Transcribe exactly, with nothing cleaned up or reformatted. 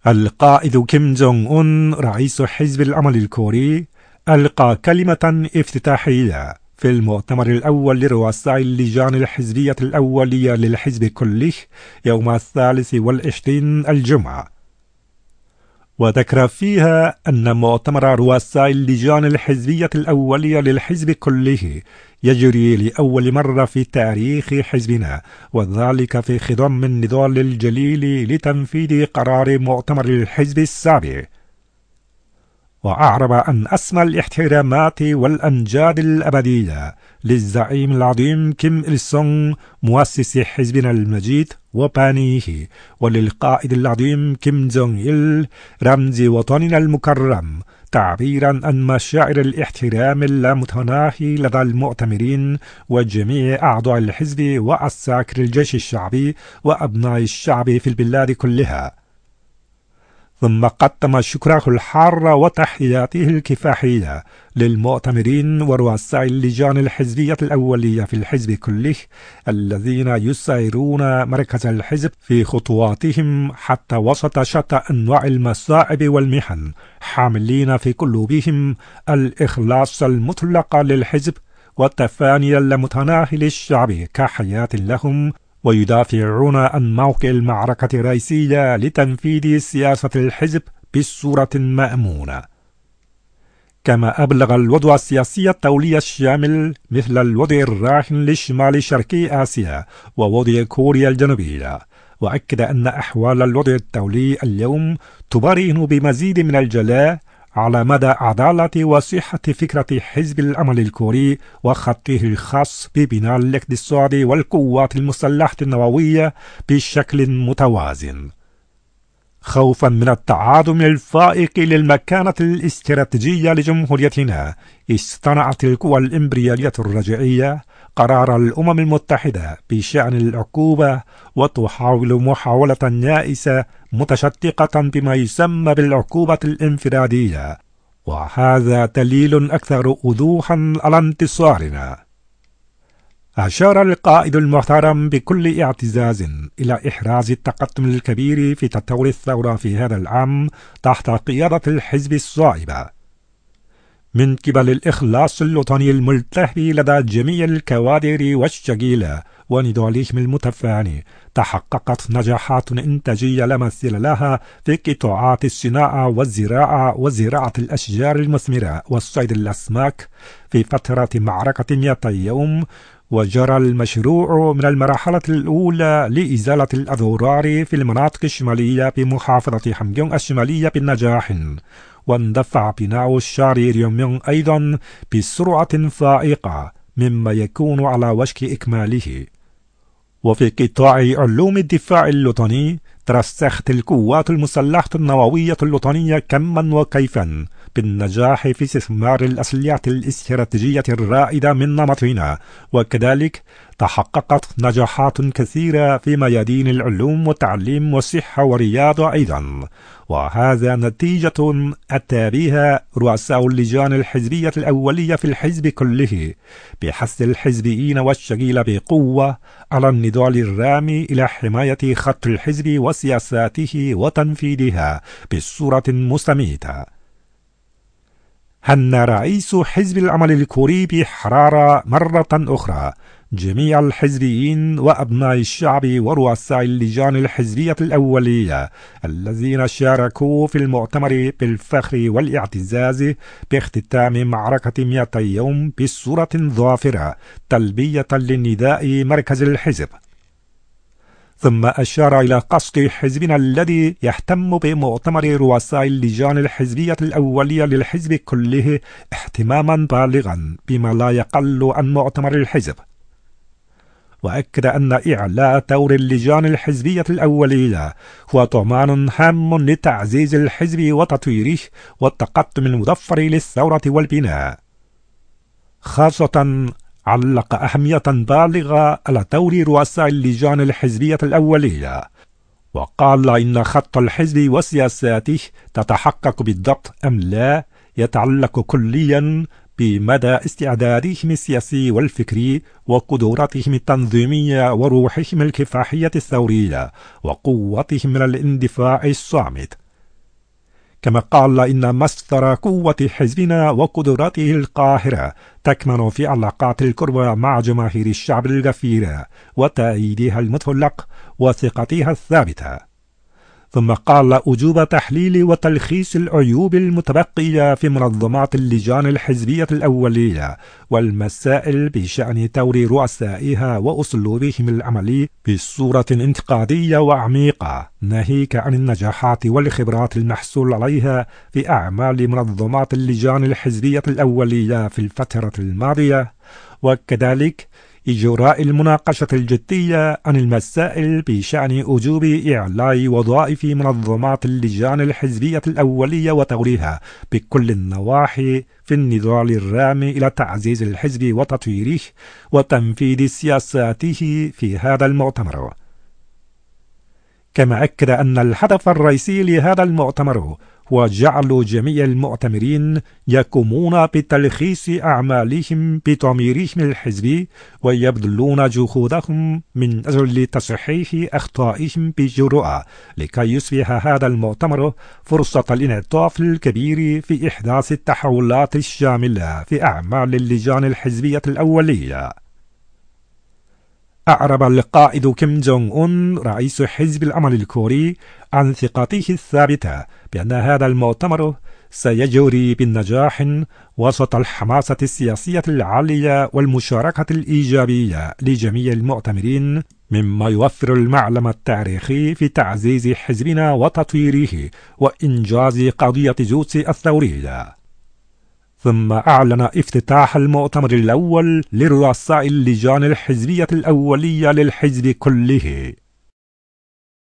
القائد كيم جونغ أون رئيس حزب العمل الكوري ألقى كلمة افتتاحية في المؤتمر الأول لرؤساء اللجان الحزبية الأولية للحزب كله يوم الثالث والعشرين الجمعة، وذكر فيها أن مؤتمر رؤساء اللجان الحزبية الأولية للحزب كله يجري لأول مرة في تاريخ حزبنا، وذلك في خضم النضال الجليل لتنفيذ قرار مؤتمر الحزب السابع. وأعرب عن أسمى الاحترامات والأمجاد الأبدية للزعيم العظيم كيم إل سونغ مؤسس حزبنا المجيد وبانيه، وللقائد العظيم كيم جونغ إل رمز وطننا المكرم، تعبيرا عن مشاعر الاحترام اللامتناهي لدى المؤتمرين وجميع أعضاء الحزب وعساكر الجيش الشعبي وأبناء الشعب في البلاد كلها. ثم قدم شكره الحار وتحياته الكفاحية للمؤتمرين ورؤساء اللجان الحزبية الأولية في الحزب كله الذين يسيرون مركز الحزب في خطواتهم حتى وسط شتى أنواع المصائب والمحن، حاملين في قلوبهم الإخلاص المطلق للحزب والتفاني اللامتناهي للشعب كحياة لهم، ويدافعون عن موقع المعركة الرئيسية لتنفيذ سياسة الحزب بصورة مأمونة. كما أبلغ الوضع السياسي الدولي الشامل مثل الوضع الراهن لشمال شرقي آسيا ووضع كوريا الجنوبية، وأكد أن أحوال الوضع الدولي اليوم تبرهن بمزيد من الجلاء على مدى عدالة وصحة فكرة حزب العمل الكوري وخطه الخاص ببناء الاقتصاد والقوات المسلحة النووية بشكل متوازن. خوفا من التعادم الفائق للمكانة الاستراتيجية لجمهوريتنا، اصطنعت القوى الإمبريالية الرجعية قرار الأمم المتحدة بشأن العقوبة، وتحاول محاولة يائسة متشتقة بما يسمى بالعقوبة الانفرادية، وهذا دليل أكثر وضوحا على انتصارنا. أشار القائد المحترم بكل اعتزاز إلى إحراز التقدم الكبير في تطور الثورة في هذا العام تحت قيادة الحزب الصائبة. من قبل الإخلاص الوطني الملتهب لدى جميع الكوادر والشغيلة ونضالهم المتفاني، تحققت نجاحات إنتاجية لا مثيل لها في قطاعات الصناعة والزراعة وزراعة الأشجار المثمرة والصيد الأسماك في فترة معركة مئتي يوم، وجرى المشروع من المرحلة الأولى لإزالة الأضرار في المناطق الشمالية بمحافظة حمجونغ الشمالية بالنجاح، واندفع بناء الشارع ريوميونغ أيضا بسرعة فائقة مما يكون على وشك إكماله. وفي قطاع علوم الدفاع الوطني ترسخت القوات المسلحة النووية الوطنية كما وكيفا بالنجاح في استثمار الأسلحة الاستراتيجية الرائدة من نمطنا، وكذلك تحققت نجاحات كثيرة في ميادين العلوم والتعليم والصحة والرياضة أيضا، وهذا نتيجة أتى بها رؤساء اللجان الحزبية الأولية في الحزب كله بحث الحزبيين والشغيل بقوة على النضال الرامي إلى حماية خط الحزب وسياساته وتنفيذها بصورة مستميتة. هن رئيس حزب العمل الكوري بحرارة مرة أخرى جميع الحزبيين وأبناء الشعب ورؤساء اللجان الحزبية الأولية الذين شاركوا في المؤتمر بالفخر والاعتزاز باختتام معركة مئتي يوم بصورة ظافرة تلبية لنداء مركز الحزب. ثم أشار إلى قصد حزبنا الذي يهتم بمؤتمر رؤساء اللجان الحزبية الأولية للحزب كله اهتماما بالغا بما لا يقل عن مؤتمر الحزب، وأكد أن إعلاء دور اللجان الحزبية الأولية هو ضمان هام لتعزيز الحزب وتطويره والتقدم المظفر للثورة والبناء. خاصة علق أهمية بالغة على دور رؤساء اللجان الحزبية الأولية، وقال إن خط الحزب وسياساته تتحقق بالضبط أم لا يتعلق كليا بمدى استعدادهم السياسي والفكري وقدراتهم التنظيمية وروحهم الكفاحية الثورية وقوتهم من الاندفاع الصامت. كما قال إن مصدر قوة حزبنا وقدراته القاهرة تكمن في علاقات القربى مع جماهير الشعب الغفيرة وتأييدها المطلق وثقتها الثابتة. ثم قال أجوب تحليل وتلخيص العيوب المتبقية في منظمات اللجان الحزبية الأولية والمسائل بشأن تور رؤسائها وأسلوبهم العملي بصورة انتقادية وعميقة، ناهيك عن النجاحات والخبرات المحصول عليها في أعمال منظمات اللجان الحزبية الأولية في الفترة الماضية، وكذلك إجراء المناقشة الجدية عن المسائل بشأن وجوب إعلاء وظائف منظمات اللجان الحزبية الأولية وتوريها بكل النواحي في النضال الرامي إلى تعزيز الحزب وتطويره وتنفيذ سياساته في هذا المؤتمر. كما أكد أن الهدف الرئيسي لهذا المؤتمر هو جعل جميع المؤتمرين يقومون بتلخيص أعمالهم بضميرهم الحزبي ويبذلون جهودهم من أجل تصحيح أخطائهم بجرأة، لكي يصبح هذا المؤتمر فرصة الانعطاف الكبير في إحداث التحولات الشاملة في أعمال اللجان الحزبية الأولية. أعرب القائد كيم جونغ أون رئيس حزب العمل الكوري عن ثقته الثابتة بأن هذا المؤتمر سيجري بالنجاح وسط الحماسة السياسية العالية والمشاركة الإيجابية لجميع المؤتمرين، مما يوفر المعلم التاريخي في تعزيز حزبنا وتطويره وإنجاز قضية جوتسي الثورية. ثم أعلن افتتاح المؤتمر الأول لرؤساء اللجان الحزبية الأولية للحزب كله.